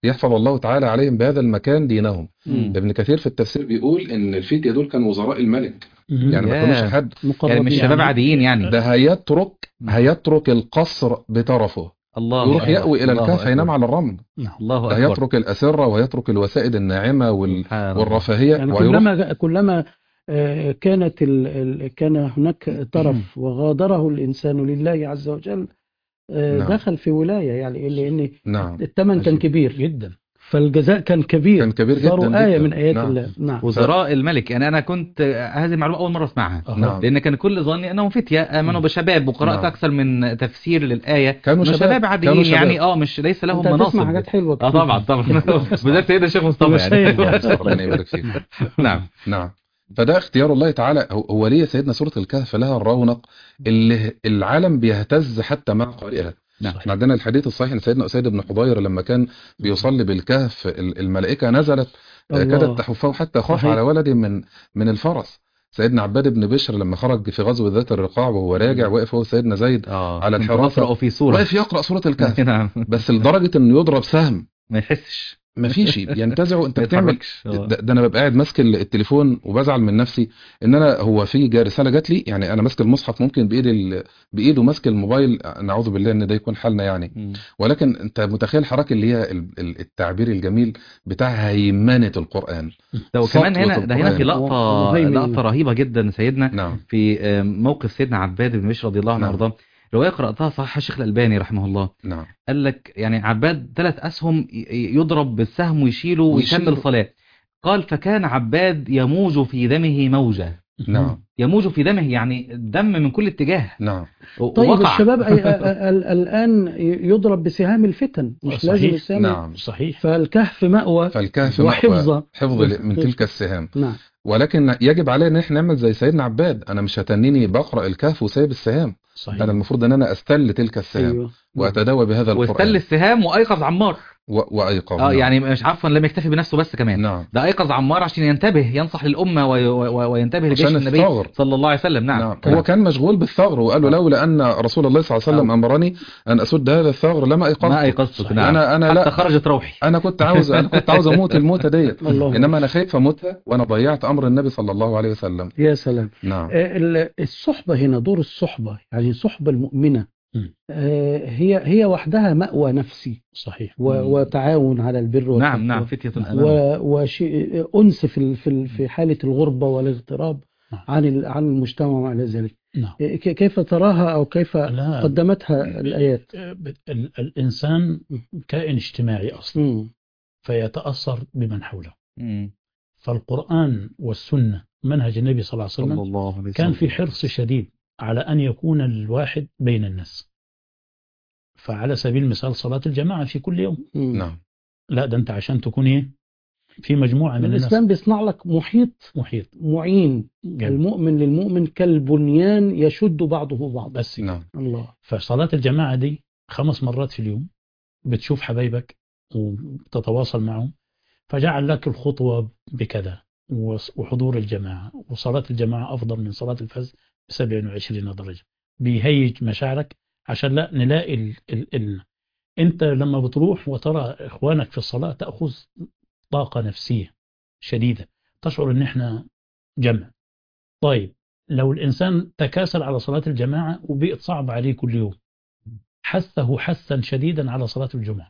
Speaker 4: يحفظ الله تعالى عليهم بهذا المكان دينهم.
Speaker 2: مم.
Speaker 4: ابن كثير في التفسير بيقول ان الفتية دول كانوا وزراء الملك،
Speaker 3: مم.
Speaker 4: يعني ما
Speaker 2: ياه.
Speaker 4: كانوش حد،
Speaker 2: يعني
Speaker 1: مقربين.
Speaker 2: مش
Speaker 3: يعني-
Speaker 2: شباب عاديين يعني.
Speaker 4: ده هيترك هيترك القصر بطرفه،
Speaker 2: الله
Speaker 4: يروح
Speaker 2: أكبر.
Speaker 4: يأوي الى
Speaker 2: الله
Speaker 4: الكهف
Speaker 2: أكبر.
Speaker 4: ينام على الرمل.
Speaker 3: نعم.
Speaker 2: الله
Speaker 4: ده
Speaker 2: أكبر.
Speaker 4: هيترك الأسرة ويترك الوسائد الناعمة وال...
Speaker 2: سبحان الله.
Speaker 4: والرفاهية
Speaker 1: يعني
Speaker 4: ويروح.
Speaker 1: كلما كلما آه، كانت ال... ال- كان هناك طرف وغادره الإنسان لله عز وجل، آه،
Speaker 4: نعم.
Speaker 1: دخل في ولاية، يعني لأن
Speaker 4: نعم.
Speaker 1: الثمن كان
Speaker 4: عجيب.
Speaker 1: كبير
Speaker 3: جدا.
Speaker 1: فالجزاء كان كبير،
Speaker 4: كان كبير جدا
Speaker 1: صاروا آية
Speaker 4: جدا.
Speaker 1: من آيات
Speaker 4: نعم.
Speaker 1: الله. نعم.
Speaker 2: وزراء الملك، يعني أنا كنت هذه المعلومة أول مرة أسمعها.
Speaker 3: أها.
Speaker 4: نعم.
Speaker 2: لأن كان كل ظني أنهم فتية آمنوا
Speaker 3: مم.
Speaker 2: بشباب، وقرأت
Speaker 4: نعم.
Speaker 2: أكثر من تفسير للآية
Speaker 4: كانوا
Speaker 2: إنه
Speaker 4: شباب.
Speaker 2: شباب عاديين،
Speaker 4: كانوا شباب.
Speaker 2: يعني اه مش ليس لهم
Speaker 1: أنت هتسمع
Speaker 2: مناصب.
Speaker 1: حاجات حلوة
Speaker 2: اه
Speaker 1: كتير.
Speaker 2: طبعا طبعا بالذات سيدنا الشيخ مصطفى يعني.
Speaker 1: المشايخ.
Speaker 4: ربنا يبارك فيك.
Speaker 2: نعم.
Speaker 4: نعم. فده اختيار الله تعالى. هو هو ليه سيدنا سورة الكهف لها الرونق اللي العالم بيهتز حتى مع قارئها.
Speaker 2: نعم.
Speaker 4: احنا عندنا الحديث الصحيح ان سيدنا أسيد بن حضير لما كان بيصلي بالكهف ال- الملائكة نزلت آه،
Speaker 1: الله.
Speaker 4: كادت تحفه حتى خاف
Speaker 1: صحيح.
Speaker 4: على ولد من من الفرس. سيدنا عباد بن بشر لما خرج في غزوة ذات الرقاع وهو راجع واقف هو سيدنا زيد
Speaker 2: اه
Speaker 4: على
Speaker 2: كنت
Speaker 4: الحراسة
Speaker 2: بقرأ في سورة.
Speaker 4: واقف يقرأ سورة الكهف،
Speaker 2: نعم.
Speaker 4: بس لدرجة انه يضرب سهم
Speaker 2: ما يحسش.
Speaker 4: مفيش ينتزعه. انت
Speaker 2: ما
Speaker 4: بتعمل
Speaker 2: يتحركش. آه.
Speaker 4: ده, ده انا ببقى قاعد ماسك التليفون وبزعل من نفسي ان انا هو في جا- رساله جات لي، يعني انا ماسك المصحف ممكن بايدي ال- بايده ماسك الموبايل، نعوذ بالله ان ده يكون حالنا يعني.
Speaker 2: مم.
Speaker 4: ولكن انت متخيل حضرتك اللي هي ال- ال- التعبير الجميل بتاع هيمنه القران.
Speaker 2: ده وكمان
Speaker 4: سطوة
Speaker 2: هنا ده هنا في
Speaker 4: القرآن.
Speaker 2: لقطة
Speaker 1: وهيمن.
Speaker 2: لقطة رهيبة جدا سيدنا
Speaker 4: نعم.
Speaker 2: في آه، موقف سيدنا عباد بن بشر رضي الله عنه
Speaker 4: نعم.
Speaker 2: وارضاه. رواية قرأتها صحيح الشيخ الألباني رحمه الله،
Speaker 4: نعم.
Speaker 2: قال لك يعني عباد ثلاث أسهم ي- يضرب بالسهم ويشيله
Speaker 4: ويشيله.
Speaker 2: ويكمل صلاة. قال فكان عباد يموج في دمه موجة.
Speaker 4: نعم.
Speaker 2: يموج في دمه يعني الدم من كل اتجاه.
Speaker 4: نعم.
Speaker 2: و-
Speaker 1: طيب
Speaker 2: وقع.
Speaker 1: الشباب أي- أ- أ- الآن يضرب بسهام الفتن، مش
Speaker 3: صحيح.
Speaker 1: لازم السهام.
Speaker 4: نعم.
Speaker 3: صحيح.
Speaker 1: فالكهف مأوى
Speaker 4: فالكهف
Speaker 1: وحفظة.
Speaker 4: مأوى حفظ من تلك السهام.
Speaker 1: نعم.
Speaker 4: ولكن يجب علينا ان احنا نعمل زي سيدنا عباد. انا مش هتنيني بقرأ الكهف وسايب السهام،
Speaker 3: صحيح.
Speaker 4: انا المفروض ان انا استل تلك السهام
Speaker 1: أيوه.
Speaker 4: واتداوى بهذا
Speaker 2: واستل
Speaker 4: القرآن
Speaker 2: السهام وأيقظ عمار.
Speaker 4: و- وايقظ.
Speaker 2: اه
Speaker 4: نعم.
Speaker 2: يعني مش عارفا لم يكتفي بنفسه بس كمان.
Speaker 4: نعم.
Speaker 2: ده أيقظ عمار عشان ينتبه، ينصح للأمة وي- وي- وينتبه لجيش
Speaker 4: عشان
Speaker 2: النبي
Speaker 4: الثغر.
Speaker 2: صلى الله عليه وسلم. نعم.
Speaker 4: نعم. هو كان مشغول بالثغر وقال له
Speaker 2: آه.
Speaker 4: لولا ان رسول الله صلى الله عليه وسلم
Speaker 2: آه.
Speaker 4: امرني ان اسد هذا الثغر لما ايقظت.
Speaker 2: ما أيقظتك.
Speaker 3: صحيح.
Speaker 2: نعم.
Speaker 4: انا انا
Speaker 2: حتى
Speaker 4: لا
Speaker 2: خرجت روحي.
Speaker 4: انا كنت عاوز انا كنت عاوز اموت الموتة ديت،
Speaker 1: الله.
Speaker 4: انما انا خايف اموتها وانا ضيعت امر النبي صلى الله عليه وسلم.
Speaker 1: يا سلام.
Speaker 4: نعم.
Speaker 1: آه، ال- الصحبة هنا، دور الصحبة، يعني الصحبة المؤمنة
Speaker 3: مم.
Speaker 1: آه، هي هي وحدها مأوى نفسي
Speaker 3: صحيح.
Speaker 1: و-
Speaker 2: مم.
Speaker 1: وتعاون على البر والتقوى.
Speaker 2: نعم نعم فتية أمام.
Speaker 1: و- وشيء أنس في ال- في ال- في حالة الغربة والاغتراب
Speaker 3: نعم.
Speaker 1: عن ال- عن المجتمع وعلى ذلك.
Speaker 3: نعم.
Speaker 1: ك- كيف تراها أو كيف
Speaker 3: لا.
Speaker 1: قدمتها الآيات؟
Speaker 3: ال- الإنسان كائن اجتماعي أصلا،
Speaker 1: مم.
Speaker 3: فيتأثر بمن حوله.
Speaker 2: مم.
Speaker 3: فالقرآن والسنة منهج النبي صلى الله عليه
Speaker 2: صلى
Speaker 3: وسلم
Speaker 2: الله عليه وسلم.
Speaker 3: كان في حرص شديد على أن يكون الواحد بين الناس. فعلى سبيل المثال صلاة الجماعة في كل يوم،
Speaker 1: مم.
Speaker 4: نعم.
Speaker 3: لا ده أنت عشان تكون إيه في مجموعة من الناس
Speaker 1: الإسلام بيصنع لك محيط
Speaker 3: محيط
Speaker 1: معين،
Speaker 3: جميل.
Speaker 1: المؤمن للمؤمن كالبنيان يشد بعضه بعضا.
Speaker 3: بس كده.
Speaker 4: نعم.
Speaker 1: الله.
Speaker 3: فصلاة الجماعة دي خمس مرات في اليوم بتشوف حبايبك وتتواصل معهم، فجعل لك الخطوة بكذا وحضور الجماعة، وصلاة الجماعة أفضل من صلاة الفجر ب سبعة وعشرين درجة. بيهيج مشاعرك عشان لا نلاقي ال ال ال أنت لما بتروح وترى إخوانك في الصلاة تأخذ طاقة نفسية شديدة، تشعر إن إحنا جمع. طيب لو الإنسان تكاسل على صلاة الجماعة وبقت صعب عليه كل يوم، حثه حثا شديدا على صلاة الجمعة،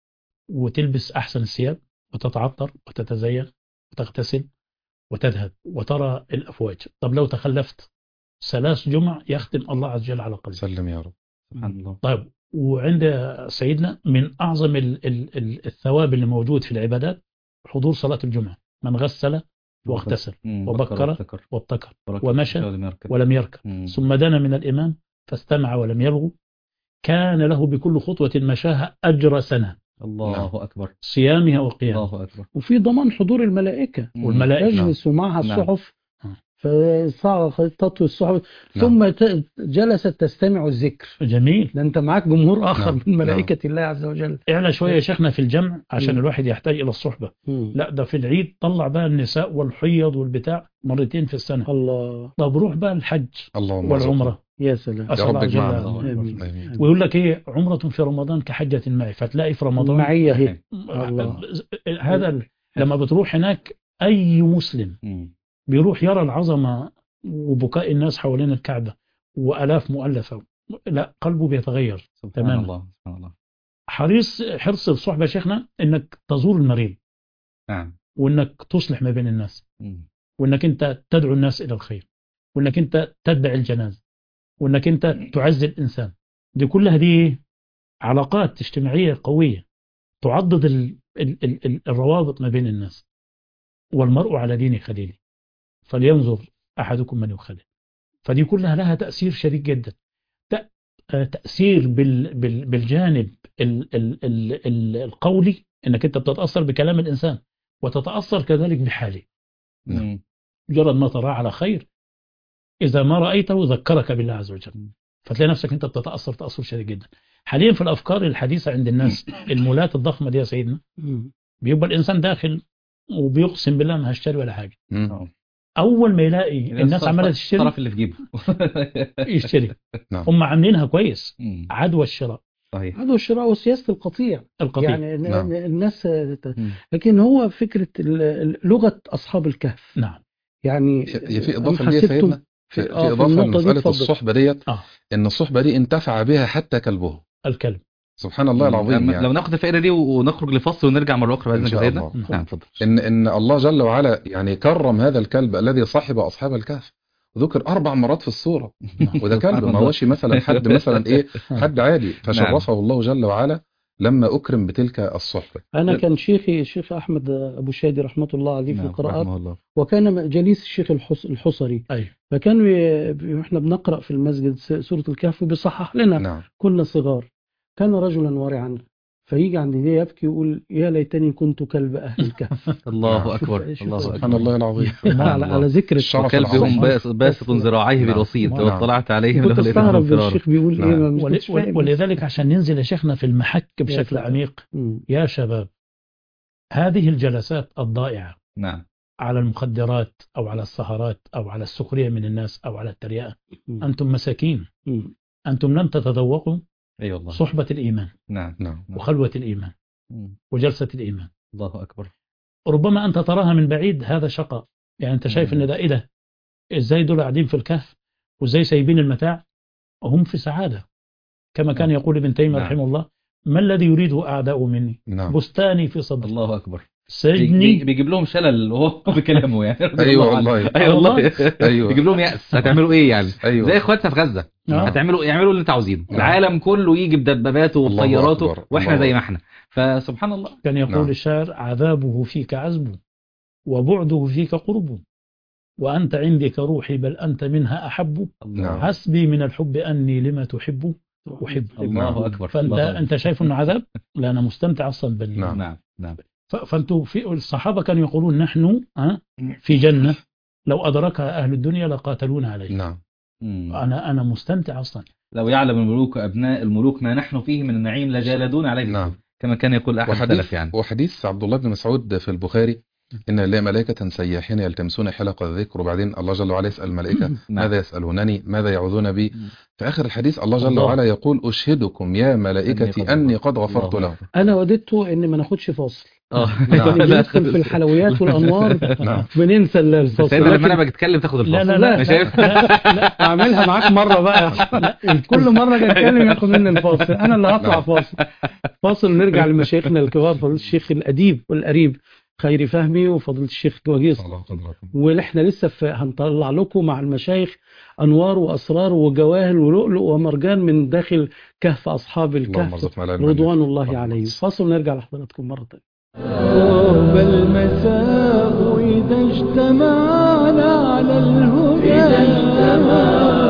Speaker 3: وتلبس أحسن الثياب وتتعطر وتتزين وتغتسل وتذهب وترى الأفواج. طب لو تخلفت ثلاث جمع يختم الله عز وجل على قلبك.
Speaker 4: سلم يا رب.
Speaker 2: سبحان الله.
Speaker 3: طيب وعند سيدنا من أعظم ال ال ال الثواب اللي موجود في العبادات حضور صلاة الجمعة. من غسل واغتسل
Speaker 2: مم.
Speaker 3: وبكر
Speaker 2: وابتكر.
Speaker 3: وابتكر
Speaker 2: بركة
Speaker 3: ومشى
Speaker 2: ولم يركب.
Speaker 3: ولم يركب
Speaker 2: مم.
Speaker 3: ثم دنا من الإمام فاستمع ولم يلغو، كان له بكل خطوة مشاها أجر سنة
Speaker 2: الله أكبر.
Speaker 3: صيامها وقيامها.
Speaker 2: الله أكبر.
Speaker 1: وفي ضمان حضور الملائكة
Speaker 3: والملائكة
Speaker 1: تجلس معها
Speaker 2: نعم.
Speaker 1: الصحف فصعقت الصحبة ثم ت- جلست تستمع الذكر.
Speaker 3: جميل.
Speaker 1: ده انت معاك جمهور اخر
Speaker 4: نعم.
Speaker 1: من ملائكة الله عز وجل.
Speaker 3: اعلى شوية يا شيخنا في الجمع عشان
Speaker 1: مم.
Speaker 3: الواحد يحتاج إلى الصحبة.
Speaker 1: مم.
Speaker 3: لا ده في العيد طلع بقى النساء والحيض والبتاع مرتين في السنة.
Speaker 1: الله.
Speaker 3: طب روح بقى الحج
Speaker 4: اللهم
Speaker 3: والعمرة.
Speaker 1: يا سلام.
Speaker 4: يا
Speaker 3: أسأل
Speaker 4: رب
Speaker 3: الله جل
Speaker 4: اجمعنا.
Speaker 3: وعلا.
Speaker 1: آمين.
Speaker 4: آمين.
Speaker 3: ويقول لك ايه عمرة في رمضان كحجة معي، فتلاقي في رمضان
Speaker 1: معية هي. الله.
Speaker 3: هذا ال- لما بتروح هناك أي مسلم
Speaker 2: مم.
Speaker 3: بيروح يرى العظمة وبكاء الناس حوالين الكعبة وألاف مؤلفة، لا قلبه بيتغير
Speaker 2: سبحان
Speaker 3: تماما.
Speaker 2: الله سبحان الله.
Speaker 3: حريص حرص الصحبة شيخنا انك تزور المريض،
Speaker 2: نعم.
Speaker 3: وانك تصلح ما بين الناس،
Speaker 2: مم.
Speaker 3: وانك انت تدعو الناس الى الخير، وانك انت تتبع الجنازة، وانك انت تعزي الانسان. دي كلها دي علاقات اجتماعية قوية تعضد ال ال ال ال الروابط ما بين الناس. والمرء على دين خليله فلينظر احدكم من يخلل. فدي كلها لها تأثير شديد جدا. تأ- آه، تأثير بال بال بالجانب ال ال ال ال القولي، انك انت بتتأثر بكلام الانسان وتتأثر كذلك بحاله.
Speaker 2: مم.
Speaker 3: مجرد ما تراه على خير اذا ما رأيته ذكرك بالله عز وجل، فتلاقي نفسك انت بتتأثر تأثر شديد جدا. حاليا في الافكار الحديثة عند الناس المولات الضخمة دي يا سيدنا،
Speaker 1: مم.
Speaker 3: بيبقى الانسان داخل وبيقسم بالله ما هشتري ولا حاجة،
Speaker 4: مم.
Speaker 3: اول ما يلاقي الناس عمالة تشتري
Speaker 2: الطرف اللي في جيبه.
Speaker 3: يشتري.
Speaker 4: نعم.
Speaker 3: هم عاملينها كويس،
Speaker 2: مم.
Speaker 3: عدوى الشراء
Speaker 2: صحيح.
Speaker 1: هذا الشراء وسياسة القطيع.
Speaker 3: القطيع.
Speaker 1: يعني ن-
Speaker 4: نعم.
Speaker 1: ن- الناس.
Speaker 2: مم.
Speaker 1: لكن هو فكرة ال- ال- لغة أصحاب الكهف.
Speaker 3: نعم.
Speaker 1: يعني
Speaker 4: هي في
Speaker 1: أم
Speaker 4: إضافة لدي يا
Speaker 1: حسبتم
Speaker 4: سيدنا،
Speaker 1: في,
Speaker 4: في,
Speaker 1: آه
Speaker 4: في
Speaker 1: في
Speaker 4: إضافة
Speaker 1: النقطة دي
Speaker 4: لمسألة
Speaker 1: اتفضل.
Speaker 4: الصحبة ديت،
Speaker 3: اه
Speaker 4: إن الصحبة دي انتفع بها حتى كلبه.
Speaker 3: الكلب.
Speaker 4: سبحان الله العظيم.
Speaker 2: لما-
Speaker 4: يعني
Speaker 2: لو ناخد الفائدة دي ونخرج لفصل ونرجع مرة أخرى بإذن
Speaker 4: إن شاء
Speaker 2: سيدنا.
Speaker 4: الله.
Speaker 2: نعم اتفضل.
Speaker 4: إن إن الله جل وعلا يعني كرم هذا الكلب الذي صاحب أصحاب الكهف، ذكر أربع مرات في السورة، وده كلب ما هوش مثلا حد مثلا إيه حد عادي، فشرفه الله جل وعلا لما أكرم بتلك الصحبة.
Speaker 1: أنا كان شيخي الشيخ أحمد أبو شادي رحمة الله عليه في
Speaker 2: نعم
Speaker 1: القراءات،
Speaker 2: رحمه الله.
Speaker 1: وكان جليس الشيخ الحص- الحصري،
Speaker 3: ايوه.
Speaker 1: فكان بي- بي- إحنا بنقرأ في المسجد س- سورة الكهف بيصحح لنا
Speaker 4: نعم.
Speaker 1: كنا صغار. كان رجلا ورعا فيجي عند دي يبكي يقول يا ليتني كنت كلب أهل الكهف.
Speaker 2: الله أكبر.
Speaker 1: شوف-
Speaker 2: الله
Speaker 1: شوف-
Speaker 4: سبحان
Speaker 2: أكبر.
Speaker 4: الله العظيم.
Speaker 1: على, على ذكر
Speaker 4: الشرف
Speaker 1: الصحبة.
Speaker 2: وكلبهم
Speaker 4: العظيم.
Speaker 2: باس- باسط ذراعيه
Speaker 4: نعم.
Speaker 2: بالوسيط لو
Speaker 3: نعم.
Speaker 2: اطلعت عليهم
Speaker 1: كنت
Speaker 2: لوليتهم
Speaker 1: استغرب
Speaker 2: فرارا.
Speaker 1: الشيخ بيقول
Speaker 4: نعم.
Speaker 1: ايه ما
Speaker 3: ول-
Speaker 1: كنتش فاهم.
Speaker 3: ولذلك عشان ننزل يا شيخنا في المحك بشكل
Speaker 1: سلام.
Speaker 3: عميق
Speaker 1: مم.
Speaker 3: يا شباب، هذه الجلسات الضائعة
Speaker 2: نعم.
Speaker 3: على المخدرات أو على السهرات أو على السخرية من الناس أو على التريقة،
Speaker 1: مم.
Speaker 3: أنتم مساكين،
Speaker 1: مم.
Speaker 3: أنتم لم تتذوقوا
Speaker 2: اي والله.
Speaker 3: صحبة الإيمان
Speaker 2: نعم.
Speaker 4: نعم.
Speaker 2: نعم.
Speaker 3: وخلوة الإيمان
Speaker 2: مم.
Speaker 3: وجلسة الإيمان.
Speaker 2: الله أكبر.
Speaker 3: ربما أنت تراها من بعيد هذا شقاء، يعني أنت شايف
Speaker 2: مم.
Speaker 3: إن ده إيه ده، إزاي دول قاعدين في الكهف وإزاي سايبين المتاع وهم في سعادة، كما كان
Speaker 2: نعم.
Speaker 3: يقول ابن تيمية
Speaker 2: نعم.
Speaker 3: رحمه الله: ما الذي يريده أعداء مني؟
Speaker 4: نعم.
Speaker 3: بستاني في صدري،
Speaker 2: الله أكبر. بي-
Speaker 3: سجني.
Speaker 2: بيجيب لهم شلل وهو بكلامه يعني.
Speaker 4: أيوة والله.
Speaker 2: ايوه والله.
Speaker 4: أيوة.
Speaker 2: بيجيب لهم يأس. هتعملوا ايه يعني؟
Speaker 4: أيوة.
Speaker 2: زي اخواتنا في غزة.
Speaker 3: آه.
Speaker 2: هتعملوا يعملوا اللي انتوا عاوزينه.
Speaker 4: نعم.
Speaker 2: العالم كله يجي بدباباته
Speaker 4: الله
Speaker 2: وطياراته
Speaker 4: أكبر.
Speaker 2: واحنا
Speaker 4: الله
Speaker 2: زي ما
Speaker 4: أكبر.
Speaker 2: احنا. فسبحان الله.
Speaker 3: كان يقول
Speaker 4: نعم.
Speaker 3: الشاعر: عذابه فيك عزبه وبعده فيك قربه، وأنت عندي كروحي بل أنت منها أحب،
Speaker 4: نعم.
Speaker 3: حسبي من الحب أني لما تحب أحب.
Speaker 2: الله أكبر.
Speaker 3: فأنت
Speaker 2: الله أكبر.
Speaker 3: أنت شايف إنه عذاب؟ لا، أنا مستمتع أصلا بال
Speaker 4: نعم.
Speaker 2: نعم. نعم.
Speaker 3: ف- فأنتوا في الصحابة كانوا يقولون: نحن ها في جنة لو أدركها أهل الدنيا لقاتلون عليه.
Speaker 4: نعم.
Speaker 2: مم.
Speaker 3: أنا أنا مستمتع أصلا.
Speaker 2: لو يعلم الملوك أبناء الملوك ما نحن فيه من النعيم لجالدون عليه.
Speaker 4: نعم.
Speaker 2: كما كان يقول أحد
Speaker 4: وحديث
Speaker 2: السلف يعني.
Speaker 4: وحديث عبد الله بن مسعود في البخاري: إن لله ملائكة سياحين يلتمسون حلق الذكر، وبعدين الله جل وعلا يسأل الملائكة ماذا يسألونني ماذا يعوذون بي. في آخر الحديث الله جل
Speaker 3: الله.
Speaker 4: وعلا يقول: أشهدكم يا ملائكتي أني قد غفرت
Speaker 2: الله
Speaker 4: لهم.
Speaker 1: انا وددت ان ما ناخدش فاصل.
Speaker 2: اه
Speaker 4: نعم.
Speaker 1: بندخل في الحلويات والانوار
Speaker 4: نعم.
Speaker 1: بننسى الفاصل.
Speaker 2: سيدنا لما
Speaker 1: لكن
Speaker 2: انا بتكلم تاخد
Speaker 3: لا
Speaker 2: الفاصل.
Speaker 3: لا لا,
Speaker 2: مش
Speaker 3: لا,
Speaker 2: شايف؟
Speaker 3: لا, لا.
Speaker 1: اعملها معاك مره بقى. كل مره اجي اتكلم ياخد مني الفاصل، انا اللي هطلع
Speaker 4: نعم.
Speaker 1: فاصل. فاصل نرجع لمشايخنا الكبار، فضيله الشيخ الاديب والقريب خيري فهمي وفضيله الشيخ وجيز،
Speaker 4: الله قدركم.
Speaker 1: واحنا لسه في هنطلع لكم مع المشايخ انوار واسرار وجواهر ولؤلؤ ومرجان من داخل كهف اصحاب
Speaker 4: اللهم
Speaker 1: الكهف
Speaker 4: ارزقنا العلم.
Speaker 1: رضوان الله
Speaker 4: اللهم
Speaker 1: عليهم.
Speaker 4: ارزقنا.
Speaker 1: فاصل نرجع لحضراتكم مره ثانيه.
Speaker 5: طاب المساء إذا اجتمعنا على الهدى، إذا اجتمعنا